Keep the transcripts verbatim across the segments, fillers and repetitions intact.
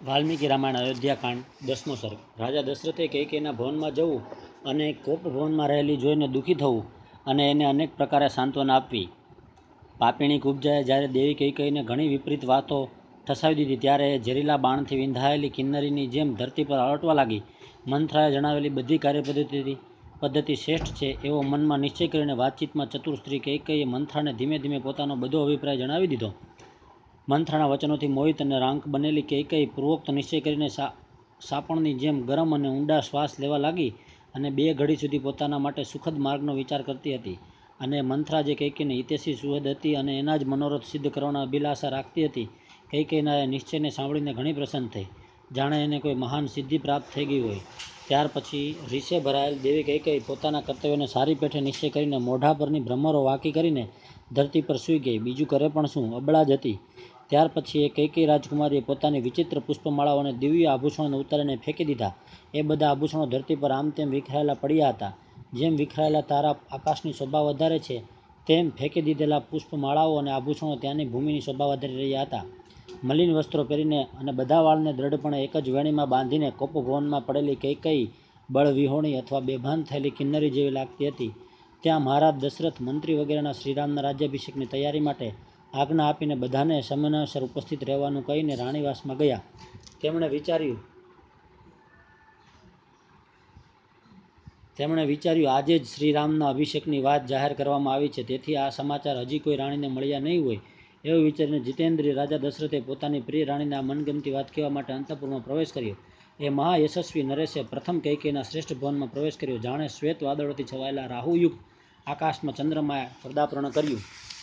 વાલ્મીકી રામાયણ અયોધ્યાકાંડ દસમો સર્ગ. રાજા દશરથે કૈકેયીના ભવનમાં જવું અને કોપ ભવનમાં રહેલી જોઈને દુઃખી થવું અને એને અનેક પ્રકારે સાંત્વના આપવી. પાપીણી કુબ્જાએ જ્યારે દેવી કૈકેયીને ઘણી વિપરીત વાતો ઠસાવી દીધી ત્યારે એ ઝેરીલા બાણથી વિંધાયેલી કિન્નરીની જેમ ધરતી પર આળટવા લાગી. મંથરાએ જણાવેલી બધી કાર્યપદ્ધતિ પદ્ધતિ શ્રેષ્ઠ છે એવો મનમાં નિશ્ચય કરીને વાતચીતમાં ચતુર સ્ત્રી કૈકેયીએ મંથરાને ધીમે ધીમે પોતાનો બધો અભિપ્રાય જણાવી દીધો. મંથરાના વચનોથી મોહિત અને રાંક બનેલી કૈકેયી પૂર્વોક્ત નિશ્ચય કરીને સાપણની જેમ ગરમ અને ઊંડા શ્વાસ લેવા લાગી અને બે ઘડી સુધી પોતાના માટે સુખદ માર્ગનો વિચાર કરતી હતી. અને મંથરા જે કૈકેયીને હિતેશી સુહૃદ હતી અને એના જ મનોરથ સિદ્ધ કરવાના અભિલાષા રાખતી હતી, કૈકેયીના એ નિશ્ચયને સાંભળીને ઘણી પ્રસન્ન થઈ, જાણે એને કોઈ મહાન સિદ્ધિ પ્રાપ્ત થઈ ગઈ હોય. ત્યાર પછી રીસે ભરાયેલ દેવી કૈકેયી પોતાના કર્તવ્યને સારી પેઠે નિશ્ચય કરીને મોઢા પરની ભ્રમરો વાંકી કરીને ધરતી પર સૂઈ ગઈ. બીજું કરે પણ શું, અબળા જ હતી. ત્યાર પછી એ કૈકેયી રાજકુમારીએ પોતાની વિચિત્ર પુષ્પમાળાઓ અને દિવ્ય આભૂષણોને ઉતારીને ફેંકી દીધા. એ બધા આભૂષણો ધરતી પર આમ તેમ વિખરાયેલા પડ્યા હતા. જેમ વિખરાયેલા તારા આકાશની શોભા વધારે છે તેમ ફેંકી દીધેલા પુષ્પમાળાઓ અને આભૂષણો ત્યાંની ભૂમિની શોભા વધારી રહ્યા હતા. મલિન વસ્ત્રો પહેરીને અને બધા વાળને દ્રઢપણે એક જ વેણીમાં બાંધીને કોપભવનમાં પડેલી કૈકેયી બળવિહોણી અથવા બેભાન થયેલી કિન્નરી જેવી લાગતી હતી. ત્યાં મહારાજ દશરથ, મંત્રી વગેરેના શ્રીરામના રાજ્યાભિષેકની તૈયારી માટે આજ્ઞા આપીને બધાને સમયાનુસાર ઉપસ્થિત રહેવાનું કહીને રાણીવાસમાં ગયા. તેમણે વિચાર્યું તેમણે વિચાર્યું આજે જ શ્રીરામના અભિષેકની વાત જાહેર કરવામાં આવી છે, તેથી આ સમાચાર હજી કોઈ રાણીને મળ્યા નહીં હોય. એવું વિચારીને જીતેન્દ્રિય રાજા દશરથે પોતાની પ્રિય રાણીને આ મનગમતી વાત કહેવા માટે અંતઃપુરમાં પ્રવેશ કર્યો. એ મહાયશસ્વી નરેશે પ્રથમ કૈકેયીના શ્રેષ્ઠ ભવનમાં પ્રવેશ કર્યો. જાણે શ્વેત વાદળોથી છવાયેલા રાહુયુક્ત આકાશમાં ચંદ્રમાએ પદાર્પણ કર્યું.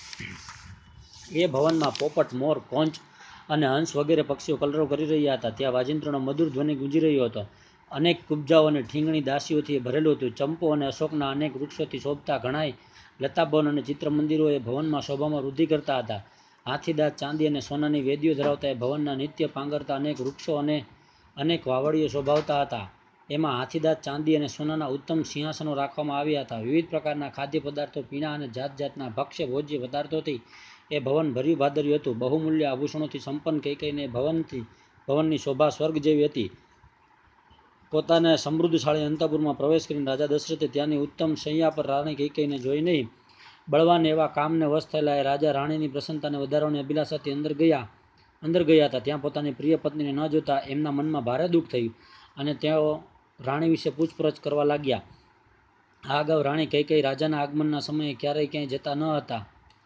એ ભવનમાં પોપટ, મોર, કોંચ અને હંસ વગેરે પક્ષીઓ કલરવ કરી રહ્યા હતા. ત્યાં વાજિંત્રનો મધુર ધ્વનિ ગુંજી રહ્યો હતો. અનેક કુબ્જાઓ અને ઠીંગણી દાસીઓથી એ ભરેલું હતું. ચંપો અને અશોકના અનેક વૃક્ષોથી શોભતા ઘણાય લતાભવન અને ચિત્રમંદિરો એ ભવનમાં શોભામાં વૃદ્ધિ કરતા હતા. હાથીદાંત, ચાંદી અને સોનાની વેદીઓ ધરાવતા એ ભવનના નિત્ય પાંગરતા અનેક વૃક્ષો અને અનેક વાવડીઓ શોભાવતા હતા. એમાં હાથીદાંત, ચાંદી અને સોનાના ઉત્તમ સિંહાસનો રાખવામાં આવ્યા હતા. વિવિધ પ્રકારના ખાદ્ય પદાર્થો, પીણા અને જાત જાતના ભક્ષ્ય ભોજ્ય પદાર્થોથી એ ભવન ભર્યું ભાદર્યું હતું. બહુમૂલ્ય આભૂષણોથી સંપન્ન કૈકેયીને ભવનથી ભવનની શોભા સ્વર્ગ જેવી હતી. પોતાના સમૃદ્ધશાળી અંતઃપુરમાં પ્રવેશ કરીને રાજા દશરથે ત્યાંની ઉત્તમ શૈયા પર રાણી કૈકેયીને જોઈ નહીં. બળવાન એવા કામને વશ થયેલા એ રાજા રાણીની પ્રસન્નતાને વધારવાની અભિલાષાથી અંદર ગયા અંદર ગયા હતા. ત્યાં પોતાની પ્રિય પત્નીને ન જોતા એમના મનમાં ભારે દુઃખ થયું અને તેઓ રાણી વિશે પૂછપરછ કરવા લાગ્યા. આ અગાઉ રાણી કૈકેયી રાજાના આગમનના સમયે ક્યારેય ક્યાંય જતા ન હતા.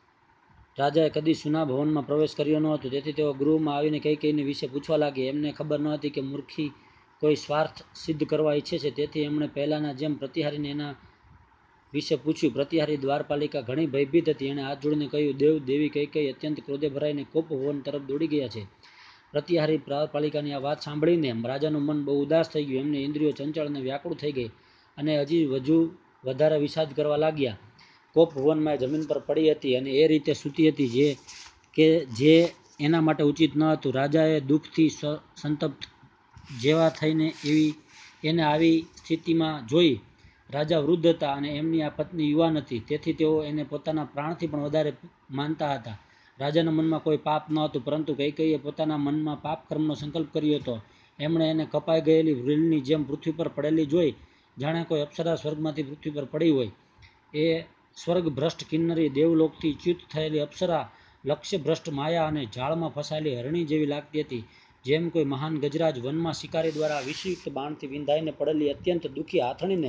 રાજાએ કદી સુના ભવનમાં પ્રવેશ કર્યો ન હતો. તેથી તેઓ ગૃહમાં આવીને કૈકેયીને વિશે પૂછવા લાગ્યા. એમને ખબર ન હતી કે મૂર્ખી કોઈ સ્વાર્થ સિદ્ધ કરવા ઈચ્છે છે. તેથી એમણે પહેલાંના જેમ પ્રતિહારીને એના વિશે પૂછ્યું. પ્રતિહારી દ્વારપાલિકા ઘણી ભયભીત હતી. એણે હાથ જોડીને કહ્યું, દેવ દેવી કૈકેયી અત્યંત ક્રોધે ભરાઈને કોપ ભવન તરફ દોડી ગયા છે. પ્રતિહારી દ્વારપાલિકાની આ વાત સાંભળીને રાજાનું મન બહુ ઉદાસ થઈ ગયું. એમની ઇન્દ્રિયો ચંચળ અને વ્યાકુળ થઈ ગઈ અને હજી વધુ વધારે વિષાદ કરવા લાગ્યા. કોપ ભવનમાં એ જમીન પર પડી હતી અને એ રીતે સૂતી હતી જે કે જે એના માટે ઉચિત ન હતું. રાજાએ દુઃખથી સંતપ્ત જેવા થઈને એવી એને આવી સ્થિતિમાં જોઈ. રાજા વૃદ્ધ હતા અને એમની આ પત્ની યુવાન હતી. તેથી તેઓ એને પોતાના પ્રાણથી પણ વધારે માનતા હતા. રાજાના મનમાં કોઈ પાપ ન હતું, પરંતુ કૈકેયીએ પોતાના મનમાં પાપકર્મનો સંકલ્પ કર્યો હતો. એમણે એને કપાઈ ગયેલી વ્રીલની જેમ પૃથ્વી પર પડેલી જોઈ, જાણે કોઈ અપ્સરા સ્વર્ગમાંથી પૃથ્વી પર પડી હોય. એ સ્વર્ગભ્રષ્ટ કિન્નરી, દેવલોકથી ચ્યુત થયેલી અપ્સરા, લક્ષ્યભ્રષ્ટ માયા અને જાળમાં ફસાયેલી હરણી જેવી લાગતી હતી. જેમ કોઈ મહાન ગજરાજ વનમાં શિકારી દ્વારા વિષયુક્ત બાણથી વિંધાઈને પડેલી અત્યંત દુઃખી હાથણીને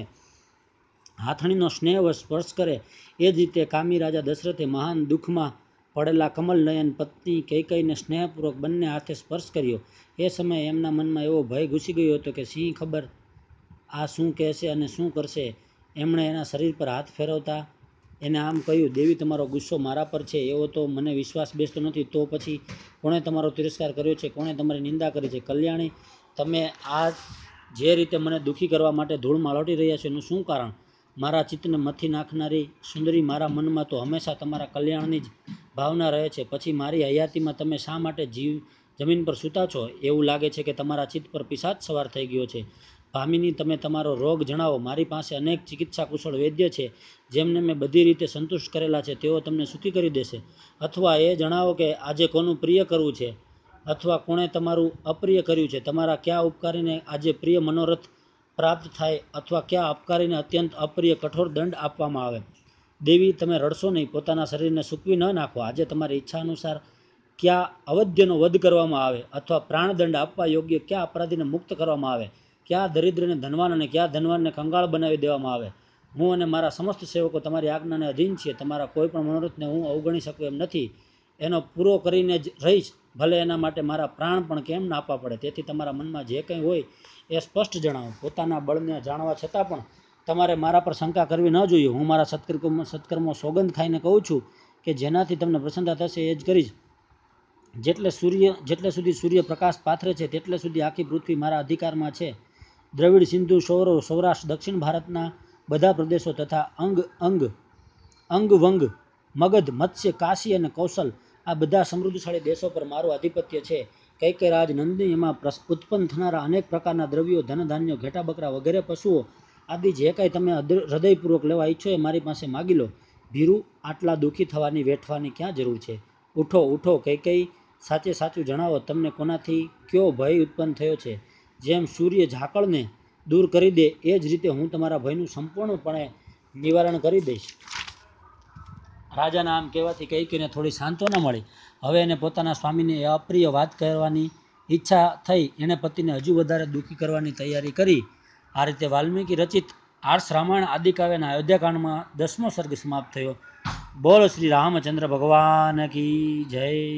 હાથણીનો સ્નેહવશ સ્પર્શ કરે, એ જ રીતે કામી રાજા દશરથે મહાન દુઃખમાં પડેલા કમલનયન પત્ની કૈકેયીને સ્નેહપૂર્વક બંને હાથે સ્પર્શ કર્યો. એ સમયે એમના મનમાં એવો ભય ઘૂસી ગયો હતો કે શી ખબર આ શું કહેશે અને શું કરશે. એમણે એના શરીર પર હાથ ફેરવતા એને આમ કહ્યું, દેવી તમારો ગુસ્સો મારા પર છે એવો તો મને વિશ્વાસ બેસતો નથી. તો પછી કોણે તમારો તિરસ્કાર કર્યો છે? કોણે તમારી નિંદા કરી છે? કલ્યાણી, તમે આ જે રીતે મને દુઃખી કરવા માટે ધૂળમાં લોટી રહ્યા છો એનું શું કારણ? મારા ચિત્તને મથી નાખનારી સુંદરી, મારા મનમાં તો હંમેશા તમારા કલ્યાણની જ ભાવના રહે છે. પછી મારી હયાતીમાં તમે શા માટે જીવ જમીન પર સૂતા છો? એવું લાગે છે કે તમારા ચિત્ત પર પિશાચ સવાર થઈ ગયો છે. ભામિની, તમે તમારો રોગ જણાવો. મારી પાસે અનેક ચિકિત્સા કુશળ વૈદ્ય છે જેમને મેં બધી રીતે સંતુષ્ટ કરેલા છે. તેઓ તમને સુખી કરી દેશે. અથવા એ જણાવો કે આજે કોનું પ્રિય કરવું છે. અથવા કોણે તમારું અપ્રિય કર્યું છે, તમારા કયા ઉપકારીને આજે પ્રિય મનોરથ પ્રાપ્ત થાય અથવા કયા અપકારીને અત્યંત અપ્રિય કઠોર દંડ આપવામાં આવે. દેવી, તમે રડશો નહીં, પોતાના શરીરને સૂકવી ન નાખો. આજે તમારી ઈચ્છા અનુસાર કયા અવધ્યનો વધ કરવામાં આવે અથવા પ્રાણદંડ આપવા યોગ્ય કયા અપરાધીને મુક્ત કરવામાં આવે, કયા દરિદ્રને ધનવાન અને કયા ધનવાનને કંગાળ બનાવી દેવામાં આવે. હું અને મારા સમસ્ત સેવકો તમારી આજ્ઞાને અધીન છીએ. તમારા કોઈ પણ મનોરથને હું અવગણી શકું એમ નથી. એનો પૂરો કરીને જ રહીશ, ભલે એના માટે મારા પ્રાણ પણ કેમ ના આપવા પડે. તેથી તમારા મનમાં જે કંઈ હોય એ સ્પષ્ટ જણાવો. પોતાના બળને જાણવા છતાં પણ તમારે મારા પર શંકા કરવી ન જોઈએ. હું મારા સત્કર્મો સત્કર્મો સોગંદ ખાઈને કહું છું કે જેનાથી તમને પ્રસન્નતા થશે એ જ કરીશ. જેટલે સૂર્ય જેટલે સુધી સૂર્ય પ્રકાશ પાથરે છે તેટલે સુધી આખી પૃથ્વી મારા અધિકારમાં છે. દ્રવિડ, સિંધુ, સૌરવ, સૌરાષ્ટ્ર, દક્ષિણ ભારતના બધા પ્રદેશો તથા અંગ અંગ અંગ વંગ, મગધ, મત્સ્ય, કાશી અને કૌશલ આ બધા સમૃદ્ધશાળી દેશો પર મારું આધિપત્ય છે. કૈકેય રાજ નંદિની એમાં ઉત્પન્ન થનારા અનેક પ્રકારના દ્રવ્યો, ધન ધાન્યો, ઘેટા બકરા વગેરે પશુઓ આદિ જે કાંઈ તમે હૃદયપૂર્વક લેવા ઈચ્છો એ મારી પાસે માગી લો. ભીરુ, આટલા દુઃખી થવાની વેઠવાની ક્યાં જરૂર છે? ઉઠો ઉઠો કૈકેયી, સાચે સાચું જણાવો, તમને કોનાથી કયો ભય ઉત્પન્ન થયો છે? જેમ સૂર્ય ઝાકળને દૂર કરી દે એ જ રીતે હું તમારા ભયનું સંપૂર્ણપણે નિવારણ કરી દઈશ. રાજાના આમ કહેવાથી કૈકેયીને થોડી સાંત્વના મળી. હવે એને પોતાના સ્વામીને એ અપ્રિય વાત કહેવાની ઈચ્છા થઈ. એણે પતિને હજુ વધારે દુઃખી કરવાની તૈયારી કરી. આ રીતે વાલ્મીકી રચિત આર્ષ રામાયણ આદિકાવ્યના અયોધ્યાકાંડમાં દસમો સર્ગ સમાપ્ત થયો. બોલ શ્રી રામચંદ્ર ભગવાન કી જય.